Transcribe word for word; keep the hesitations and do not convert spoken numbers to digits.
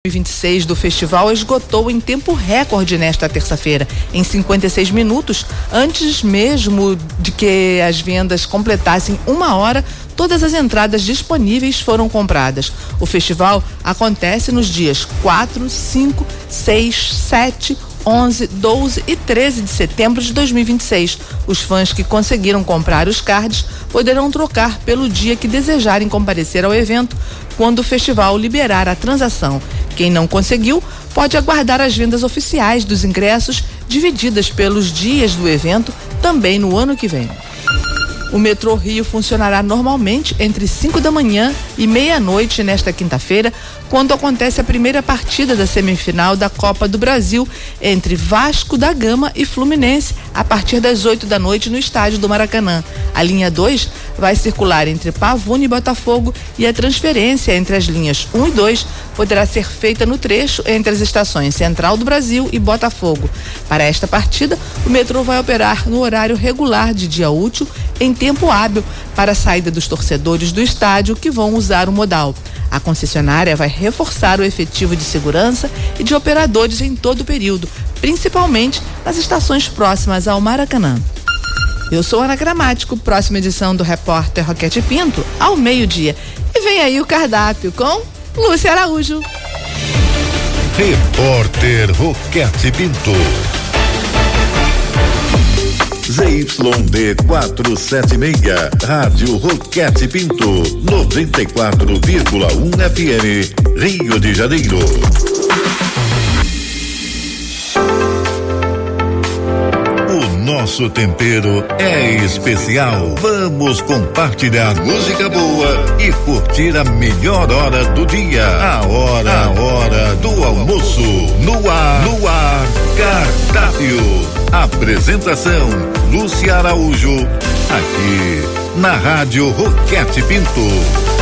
vinte e seis do festival esgotou em tempo recorde nesta terça-feira, em cinquenta e seis minutos, antes mesmo de que as vendas completassem uma hora. Todas as entradas disponíveis foram compradas. O festival acontece nos dias quatro, cinco, seis, sete, onze, doze e treze de setembro de dois mil e vinte e seis. Os fãs que conseguiram comprar os cards poderão trocar pelo dia que desejarem comparecer ao evento, quando o festival liberar a transação. Quem não conseguiu pode aguardar as vendas oficiais dos ingressos, divididas pelos dias do evento, também no ano que vem. O metrô Rio funcionará normalmente entre cinco da manhã e meia-noite nesta quinta-feira, quando acontece a primeira partida da semifinal da Copa do Brasil entre Vasco da Gama e Fluminense, a partir das oito da noite no estádio do Maracanã. A linha dois vai circular entre Pavuna e Botafogo, e a transferência entre as linhas um e dois poderá ser feita no trecho entre as estações Central do Brasil e Botafogo. Para esta partida, o metrô vai operar no horário regular de dia útil, em tempo hábil para a saída dos torcedores do estádio que vão usar o modal. A concessionária vai reforçar o efetivo de segurança e de operadores em todo o período, principalmente nas estações próximas ao Maracanã. Eu sou Ana Gramático, próxima edição do Repórter Roquete Pinto, ao meio-dia. E vem aí o cardápio com Lúcia Araújo. Repórter Roquete Pinto. Z Y D quatrocentos e setenta e seis, Rádio Roquete Pinto, noventa e quatro vírgula um F M, Rio de Janeiro. O nosso tempero é especial. Vamos compartilhar música boa e curtir a melhor hora do dia. A hora, a hora do almoço. No ar, no ar, cardápio. Apresentação, Lúcia Araújo, aqui na Rádio Roquete Pinto.